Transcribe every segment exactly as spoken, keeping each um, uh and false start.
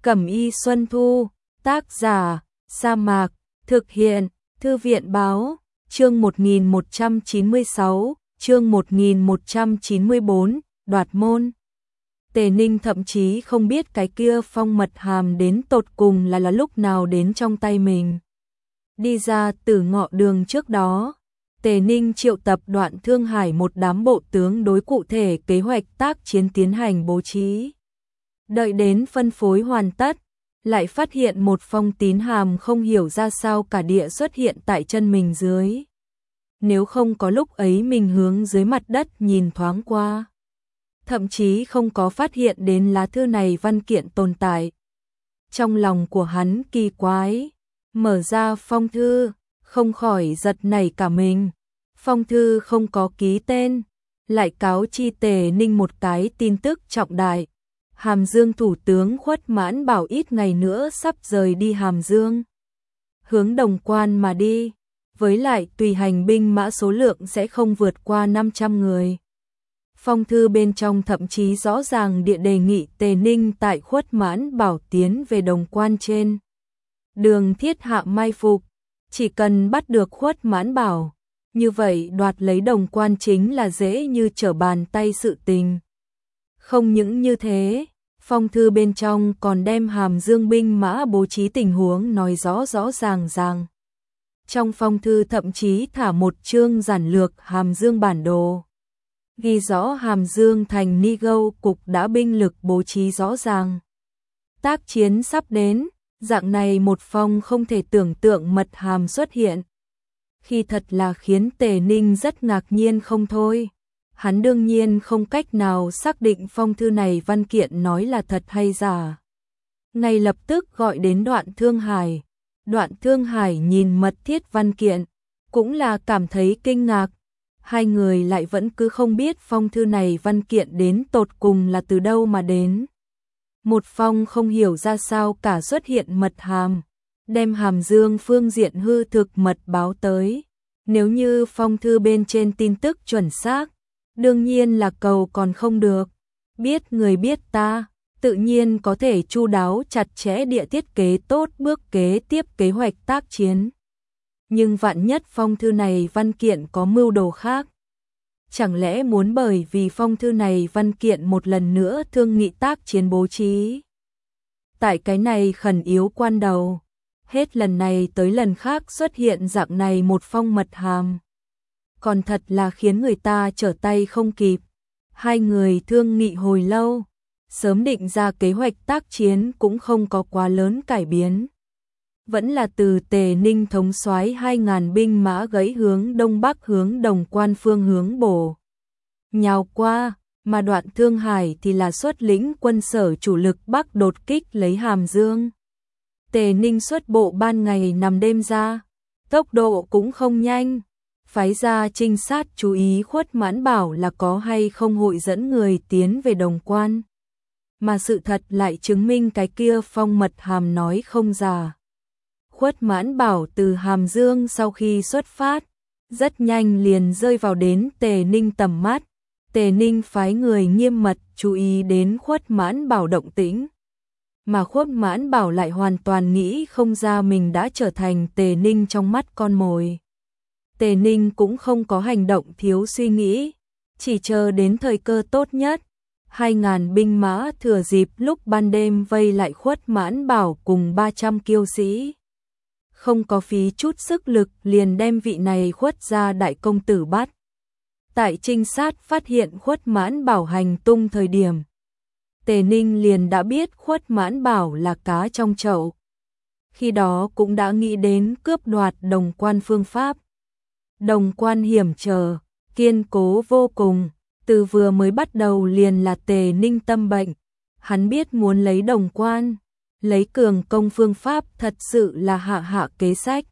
Cẩm y Xuân Thu, tác giả, Sa Mạc, thực hiện, Thư viện báo, chương một nghìn một trăm chín mươi sáu, chương một nghìn một trăm chín mươi bốn, đoạt môn. Tề Ninh thậm chí không biết cái kia phong mật hàm đến tột cùng là là lúc nào đến trong tay mình. Đi ra từ ngọ đường trước đó, Tề Ninh triệu tập Đoạn Thương Hải một đám bộ tướng đối cụ thể kế hoạch tác chiến tiến hành bố trí. Đợi đến phân phối hoàn tất, lại phát hiện một phong tín hàm không hiểu ra sao cả địa xuất hiện tại chân mình dưới. Nếu không có lúc ấy mình hướng dưới mặt đất nhìn thoáng qua, thậm chí không có phát hiện đến lá thư này văn kiện tồn tại. Trong lòng của hắn kỳ quái, mở ra phong thư, không khỏi giật nảy cả mình. Phong thư không có ký tên, lại cáo chi Tề Ninh một cái tin tức trọng đại. Hàm Dương thủ tướng Khuất Mãn Bảo ít ngày nữa sắp rời đi Hàm Dương, hướng Đồng Quan mà đi, với lại tùy hành binh mã số lượng sẽ không vượt qua năm trăm người. Phong thư bên trong thậm chí rõ ràng địa đề nghị Tề Ninh tại Khuất Mãn Bảo tiến về Đồng Quan trên đường thiết hạ mai phục, chỉ cần bắt được Khuất Mãn Bảo, như vậy đoạt lấy Đồng Quan chính là dễ như trở bàn tay sự tình. Không những như thế, phong thư bên trong còn đem Hàm Dương binh mã bố trí tình huống nói rõ rõ ràng ràng. Trong phong thư thậm chí thả một chương giản lược Hàm Dương bản đồ, ghi rõ Hàm Dương thành Ni Gâu cục đã binh lực bố trí rõ ràng. Tác chiến sắp đến, dạng này một phong không thể tưởng tượng mật hàm xuất hiện. Khi thật là khiến Tề Ninh rất ngạc nhiên không thôi. Hắn đương nhiên không cách nào xác định phong thư này văn kiện nói là thật hay giả. Ngay lập tức gọi đến Đoạn Thương Hải. Đoạn Thương Hải nhìn mật thiết văn kiện, cũng là cảm thấy kinh ngạc. Hai người lại vẫn cứ không biết phong thư này văn kiện đến tột cùng là từ đâu mà đến. Một phong không hiểu ra sao cả xuất hiện mật hàm, đem Hàm Dương phương diện hư thực mật báo tới. Nếu như phong thư bên trên tin tức chuẩn xác, đương nhiên là cầu còn không được. Biết người biết ta, tự nhiên có thể chu đáo chặt chẽ địa thiết kế tốt bước kế tiếp kế hoạch tác chiến. Nhưng vạn nhất phong thư này văn kiện có mưu đồ khác. Chẳng lẽ muốn bởi vì phong thư này văn kiện một lần nữa thương nghị tác chiến bố trí? Tại cái này khẩn yếu quan đầu, hết lần này tới lần khác xuất hiện dạng này một phong mật hàm. Còn thật là khiến người ta trở tay không kịp. Hai người thương nghị hồi lâu, sớm định ra kế hoạch tác chiến cũng không có quá lớn cải biến. Vẫn là từ Tề Ninh thống soái hai ngàn binh mã gãy hướng đông bắc hướng Đồng Quan phương hướng bổ nhào qua, mà Đoạn Thương Hải thì là xuất lĩnh quân sở chủ lực bắc đột kích lấy Hàm Dương. Tề Ninh xuất bộ ban ngày nằm đêm ra, tốc độ cũng không nhanh, phái ra trinh sát chú ý Khuất Mãn Bảo là có hay không hội dẫn người tiến về Đồng Quan. Mà sự thật lại chứng minh cái kia phong mật hàm nói không giả. Khuất Mãn Bảo từ Hàm Dương sau khi xuất phát, rất nhanh liền rơi vào đến Tề Ninh tầm mắt. Tề Ninh phái người nghiêm mật chú ý đến Khuất Mãn Bảo động tĩnh. Mà Khuất Mãn Bảo lại hoàn toàn nghĩ không ra mình đã trở thành Tề Ninh trong mắt con mồi. Tề Ninh cũng không có hành động thiếu suy nghĩ, chỉ chờ đến thời cơ tốt nhất. Hai ngàn binh mã thừa dịp lúc ban đêm vây lại Khuất Mãn Bảo cùng ba trăm kiêu sĩ. Không có phí chút sức lực liền đem vị này Khuất gia đại công tử bắt. Tại trinh sát phát hiện Khuất Mãn Bảo hành tung thời điểm, Tề Ninh liền đã biết Khuất Mãn Bảo là cá trong chậu. Khi đó cũng đã nghĩ đến cướp đoạt Đồng Quan phương pháp. Đồng Quan hiểm trở, kiên cố vô cùng, từ vừa mới bắt đầu liền là Tề Ninh tâm bệnh. Hắn biết muốn lấy Đồng Quan, lấy cường công phương pháp thật sự là hạ hạ kế sách.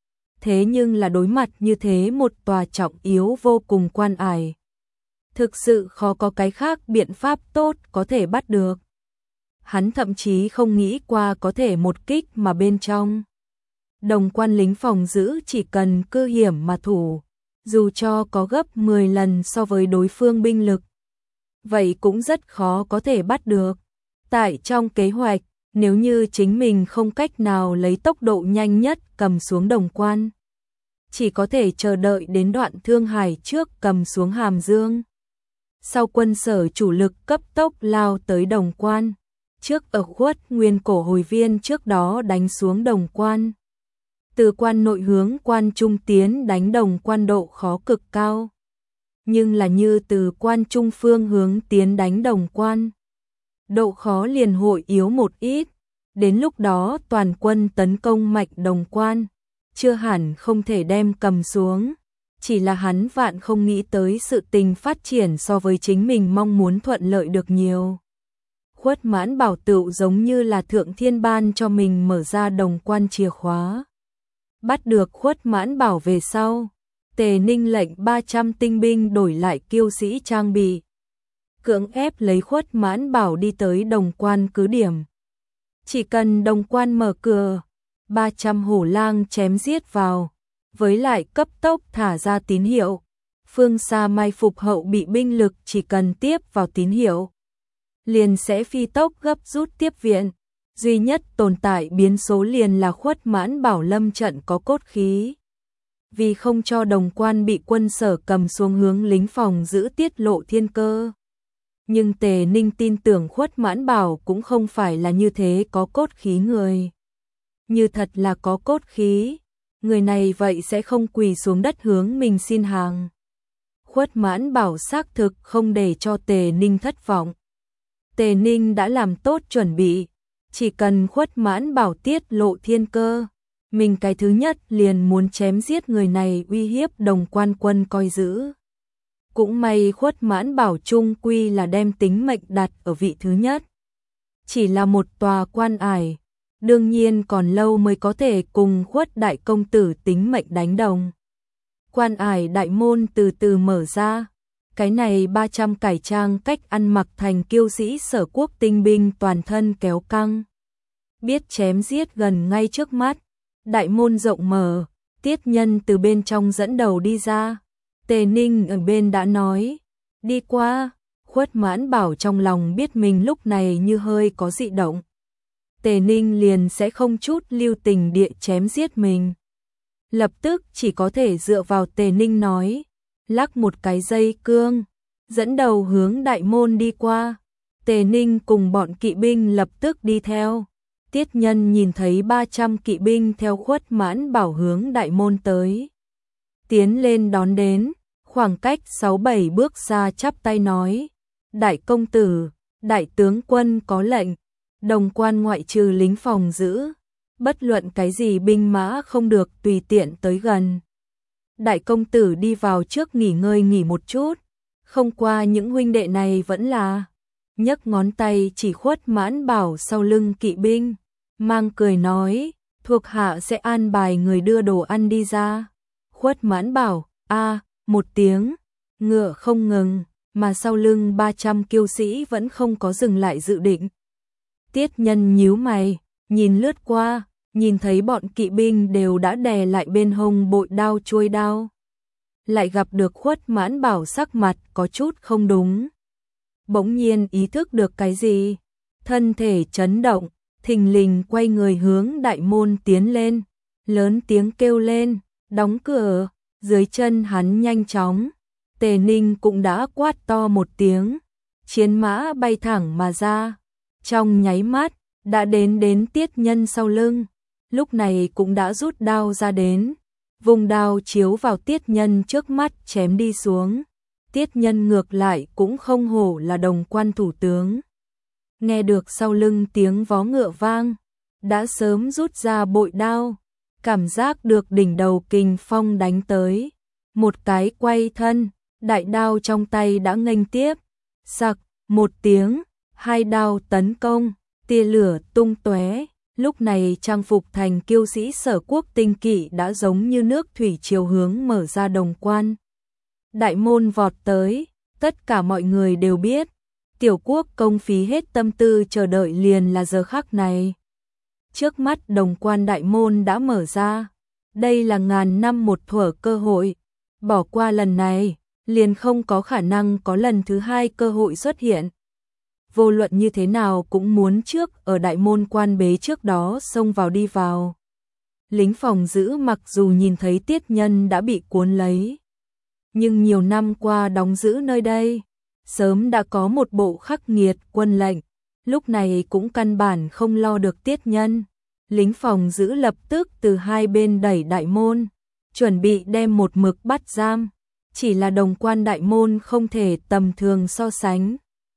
Thế nhưng là đối mặt như thế một tòa trọng yếu vô cùng quan ải. Thực sự khó có cái khác biện pháp tốt có thể bắt được. Hắn thậm chí không nghĩ qua có thể một kích mà bên trong. Đồng Quan lính phòng giữ chỉ cần cư hiểm mà thủ, dù cho có gấp mười lần so với đối phương binh lực. Vậy cũng rất khó có thể bắt được. Tại trong kế hoạch, Nếu như chính mình không cách nào lấy tốc độ nhanh nhất cầm xuống Đồng Quan, chỉ có thể chờ đợi đến đoạn Thương Hải trước cầm xuống Hàm Dương. Sau quân Sở chủ lực cấp tốc lao tới Đồng Quan, trước ở khuất nguyên cổ hồi viên trước đó đánh xuống Đồng Quan. Từ quan nội hướng quan trung tiến đánh Đồng Quan độ khó cực cao, nhưng là như từ quan trung phương hướng tiến đánh Đồng Quan, độ khó liền hội yếu một ít. Đến lúc đó toàn quân tấn công mạch Đồng Quan, chưa hẳn không thể đem cầm xuống. Chỉ là hắn vạn không nghĩ tới sự tình phát triển so với chính mình mong muốn thuận lợi được nhiều. Khuất Mãn Bảo tựu giống như là Thượng Thiên ban cho mình mở ra Đồng Quan chìa khóa. Bắt được Khuất Mãn Bảo về sau, Tề Ninh lệnh ba trăm tinh binh đổi lại kiêu sĩ trang bị, cưỡng ép lấy Khuất Mãn Bảo đi tới Đồng Quan cứ điểm. Chỉ cần Đồng Quan mở cửa, ba trăm hổ lang chém giết vào, với lại cấp tốc thả ra tín hiệu. Phương xa mai phục hậu bị binh lực chỉ cần tiếp vào tín hiệu, liền sẽ phi tốc gấp rút tiếp viện. Duy nhất tồn tại biến số liền là Khuất Mãn Bảo lâm trận có cốt khí. Vì không cho Đồng Quan bị quân Sở cầm xuống hướng lính phòng giữ tiết lộ thiên cơ. Nhưng Tề Ninh tin tưởng Khuất Mãn Bảo cũng không phải là như thế có cốt khí người. Như thật là có cốt khí, người này vậy sẽ không quỳ xuống đất hướng mình xin hàng. Khuất Mãn Bảo xác thực không để cho Tề Ninh thất vọng. Tề Ninh đã làm tốt chuẩn bị, chỉ cần Khuất Mãn Bảo tiết lộ thiên cơ, mình cái thứ nhất liền muốn chém giết người này uy hiếp Đồng Quan quân coi giữ. Cũng may Khuất Mãn Bảo chung quy là đem tính mệnh đặt ở vị thứ nhất. Chỉ là một tòa quan ải, đương nhiên còn lâu mới có thể cùng Khuất đại công tử tính mệnh đánh đồng. Quan ải đại môn từ từ mở ra, cái này ba trăm cải trang cách ăn mặc thành kiêu sĩ Sở quốc tinh binh toàn thân kéo căng. Biết chém giết gần ngay trước mắt, đại môn rộng mở, Tiết Nhân từ bên trong dẫn đầu đi ra. Tề Ninh ở bên đã nói, đi qua. Khuất Mãn Bảo trong lòng biết mình lúc này như hơi có dị động. Tề Ninh liền sẽ không chút lưu tình địa chém giết mình. Lập tức chỉ có thể dựa vào Tề Ninh nói, lắc một cái dây cương, dẫn đầu hướng đại môn đi qua. Tề Ninh cùng bọn kỵ binh lập tức đi theo. Tiết Nhân nhìn thấy ba trăm kỵ binh theo Khuất Mãn Bảo hướng đại môn tới, tiến lên đón đến, khoảng cách sáu bảy bước xa chắp tay nói, đại công tử, đại tướng quân có lệnh, Đồng Quan ngoại trừ lính phòng giữ, bất luận cái gì binh mã không được tùy tiện tới gần. Đại công tử đi vào trước nghỉ ngơi nghỉ một chút, không qua những huynh đệ này vẫn là, nhấc ngón tay chỉ Khuất Mãn Bảo sau lưng kỵ binh, mang cười nói, thuộc hạ sẽ an bài người đưa đồ ăn đi ra. Khuất Mãn Bảo, a một tiếng, ngựa không ngừng, mà sau lưng ba trăm kiêu sĩ vẫn không có dừng lại dự định. Tiết Nhân nhíu mày, nhìn lướt qua, nhìn thấy bọn kỵ binh đều đã đè lại bên hông bội đao chuôi đao. Lại gặp được Khuất Mãn Bảo sắc mặt có chút không đúng. Bỗng nhiên ý thức được cái gì, thân thể chấn động, thình lình quay người hướng đại môn tiến lên, lớn tiếng kêu lên, đóng cửa. Dưới chân hắn nhanh chóng, Tề Ninh cũng đã quát to một tiếng, chiến mã bay thẳng mà ra, trong nháy mắt đã đến đến Tiết Nhân sau lưng, lúc này cũng đã rút đao ra đến, vùng đao chiếu vào Tiết Nhân trước mắt chém đi xuống. Tiết Nhân ngược lại cũng không hổ là Đồng Quan thủ tướng, nghe được sau lưng tiếng vó ngựa vang, đã sớm rút ra bội đao. Cảm giác được đỉnh đầu kình phong đánh tới, một cái quay thân, đại đao trong tay đã nghênh tiếp, sặc một tiếng, hai đao tấn công, tia lửa tung tóe. Lúc này trang phục thành kiêu sĩ Sở quốc tinh kỵ đã giống như nước thủy triều hướng mở ra Đồng Quan. Đại môn vọt tới, tất cả mọi người đều biết, Tiểu quốc công phí hết tâm tư chờ đợi liền là giờ khắc này. Trước mắt Đồng Quan đại môn đã mở ra, đây là ngàn năm một thuở cơ hội, bỏ qua lần này, liền không có khả năng có lần thứ hai cơ hội xuất hiện. vô luận như thế nào cũng muốn trước ở đại môn quan bế trước đó xông vào đi vào. Lính phòng giữ mặc dù nhìn thấy Tiết Nhân đã bị cuốn lấy, nhưng nhiều năm qua đóng giữ nơi đây, sớm đã có một bộ khắc nghiệt quân lệnh, lúc này cũng căn bản không lo được Tiết Nhân. Lính phòng giữ lập tức từ hai bên đẩy đại môn, chuẩn bị đem một mực bắt giam, chỉ là đồng quan đại môn không thể tầm thường so sánh.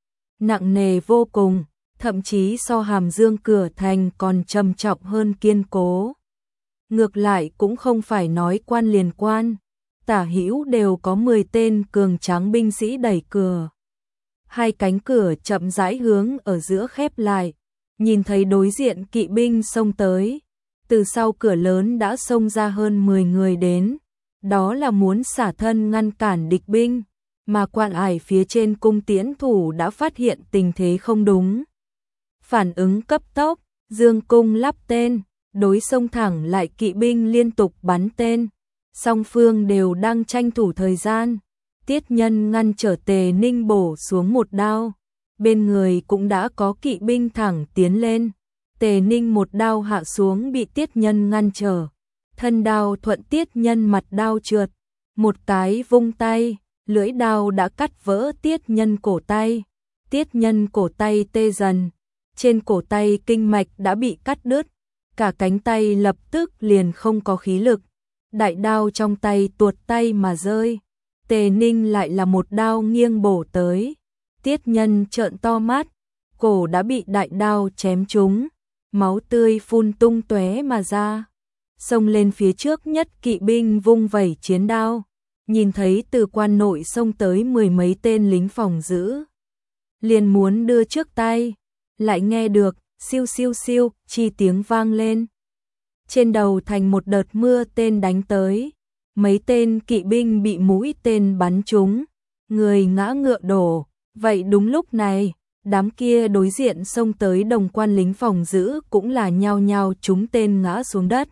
Nặng nề vô cùng, thậm chí so Hàm Dương cửa thành còn trầm trọng hơn kiên cố. Ngược lại cũng không phải nói quan liền quan, tả hữu đều có mười tên cường tráng binh sĩ đẩy cửa. Hai cánh cửa chậm rãi hướng ở giữa khép lại, nhìn thấy đối diện kỵ binh xông tới, từ sau cửa lớn đã xông ra hơn mười người đến, đó là muốn xả thân ngăn cản địch binh, mà quan ải phía trên cung tiễn thủ đã phát hiện tình thế không đúng. Phản ứng cấp tốc, dương cung lắp tên, đối xông thẳng lại kỵ binh liên tục bắn tên, song phương đều đang tranh thủ thời gian. Tiết Nhân ngăn trở Tề Ninh bổ xuống một đao, bên người cũng đã có kỵ binh thẳng tiến lên. Tề Ninh một đao hạ xuống bị Tiết Nhân ngăn trở, thân đao thuận Tiết Nhân mặt đao trượt, một cái vung tay, lưỡi đao đã cắt vỡ Tiết Nhân cổ tay. Tiết Nhân cổ tay tê dần, trên cổ tay kinh mạch đã bị cắt đứt, cả cánh tay lập tức liền không có khí lực, đại đao trong tay tuột tay mà rơi. Tề Ninh lại là một đao nghiêng bổ tới, Tiết Nhân trợn to mắt, cổ đã bị đại đao chém trúng, máu tươi phun tung tóe mà ra. Xông lên phía trước nhất kỵ binh vung vẩy chiến đao, nhìn thấy từ quan nội xông tới mười mấy tên lính phòng giữ, liền muốn đưa trước tay, lại nghe được siêu siêu siêu chi tiếng vang lên. Trên đầu thành một đợt mưa tên đánh tới, mấy tên kỵ binh bị mũi tên bắn trúng, người ngã ngựa đổ. Vậy đúng lúc này, đám kia đối diện xông tới đồng quan lính phòng giữ cũng là nhao nhao trúng tên ngã xuống đất.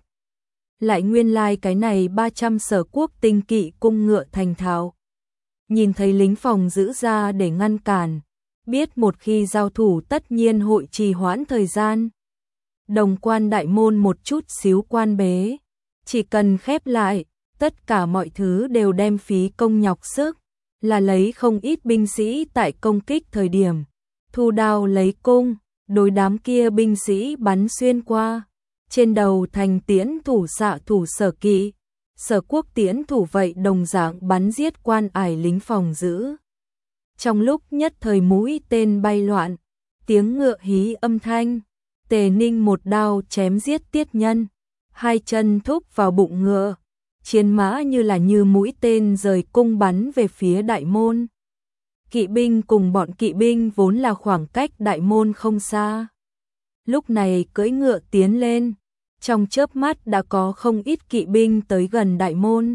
Lại nguyên lai like cái này ba trăm Sở Quốc tinh kỵ cung ngựa thành thạo. Nhìn thấy lính phòng giữ ra để ngăn cản, biết một khi giao thủ tất nhiên hội trì hoãn thời gian. Đồng quan đại môn một chút xíu quan bế, chỉ cần khép lại, tất cả mọi thứ đều đem phí công nhọc sức, là lấy không ít binh sĩ tại công kích thời điểm, thu đao lấy cung, đối đám kia binh sĩ bắn xuyên qua. Trên đầu thành tiễn thủ xạ thủ Sở kỵ, Sở Quốc tiễn thủ vậy đồng dạng bắn giết quan ải lính phòng giữ. Trong lúc nhất thời mũi tên bay loạn, tiếng ngựa hí âm thanh, Tề Ninh một đao chém giết Tiết Nhân, hai chân thúc vào bụng ngựa, chiến mã như là như mũi tên rời cung bắn về phía đại môn. Kỵ binh cùng bọn kỵ binh vốn là khoảng cách đại môn không xa, lúc này cưỡi ngựa tiến lên, trong chớp mắt đã có không ít kỵ binh tới gần đại môn,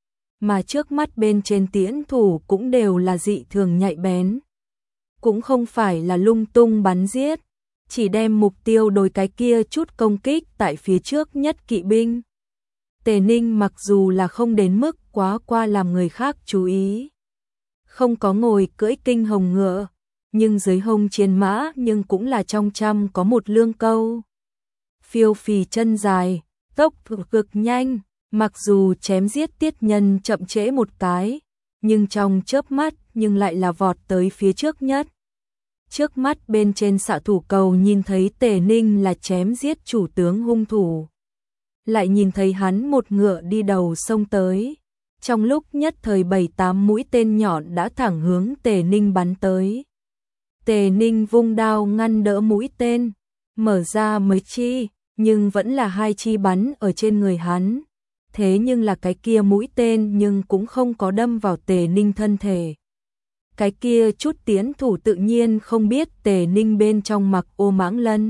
mà trước mắt bên trên tiễn thủ cũng đều là dị thường nhạy bén, cũng không phải là lung tung bắn giết, chỉ đem mục tiêu đối cái kia chút công kích tại phía trước nhất kỵ binh. Tề Ninh mặc dù là không đến mức quá qua làm người khác chú ý, không có ngồi cưỡi kinh hồng ngựa, nhưng dưới hông chiến mã nhưng cũng là trong trăm có một lương câu. Phiêu phì chân dài, tốc cực nhanh, mặc dù chém giết Tiết Nhân chậm trễ một cái, nhưng trong chớp mắt nhưng lại là vọt tới phía trước nhất. Trước mắt bên trên xạ thủ cầu nhìn thấy Tề Ninh là chém giết chủ tướng hung thủ, lại nhìn thấy hắn một ngựa đi đầu xông tới, trong lúc nhất thời bảy tám mũi tên nhọn đã thẳng hướng Tề Ninh bắn tới. Tề Ninh vung đao ngăn đỡ mũi tên, mở ra mấy chi, nhưng vẫn là hai chi bắn ở trên người hắn. Thế nhưng là cái kia mũi tên nhưng cũng không có đâm vào Tề Ninh thân thể. Cái kia chút tiễn thủ tự nhiên không biết Tề Ninh bên trong mặc ô mãng lân.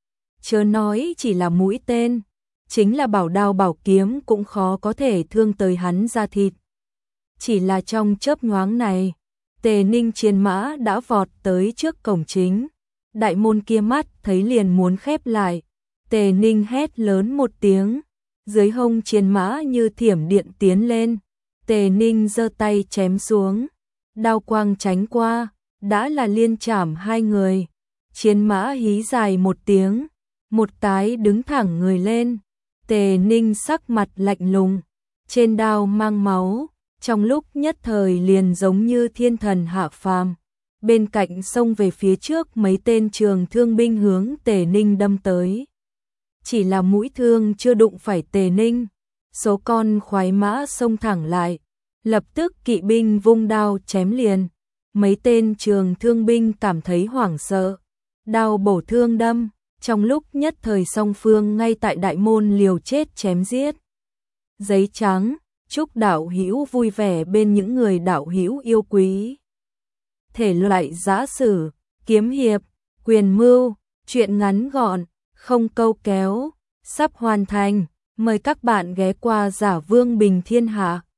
Chớ nói chỉ là mũi tên, chính là bảo đao bảo kiếm cũng khó có thể thương tới hắn da thịt. Chỉ là trong chớp nhoáng này, Tề Ninh chiến mã đã vọt tới trước cổng chính. Đại môn kia mắt thấy liền muốn khép lại. Tề Ninh hét lớn một tiếng, dưới hông chiến mã như thiểm điện tiến lên. Tề Ninh giơ tay chém xuống, đao quang tránh qua, đã là liên chảm hai người. Chiến mã hí dài một tiếng, một tái đứng thẳng người lên. Tề Ninh sắc mặt lạnh lùng, trên đao mang máu, trong lúc nhất thời liền giống như thiên thần hạ phàm. Bên cạnh xông về phía trước mấy tên trường thương binh hướng Tề Ninh đâm tới. Chỉ là mũi thương chưa đụng phải Tề Ninh, số con khoái mã xông thẳng lại, lập tức kỵ binh vung đao chém liền. Mấy tên trường thương binh cảm thấy hoảng sợ, đao bổ thương đâm, trong lúc nhất thời song phương ngay tại đại môn liều chết chém giết. Giấy trắng, chúc đạo hữu vui vẻ bên những người đạo hữu yêu quý. Thể loại giã sử, kiếm hiệp, quyền mưu, truyện ngắn gọn, không câu kéo, sắp hoàn thành. Mời các bạn ghé qua Giả Vương Bình Thiên Hạ.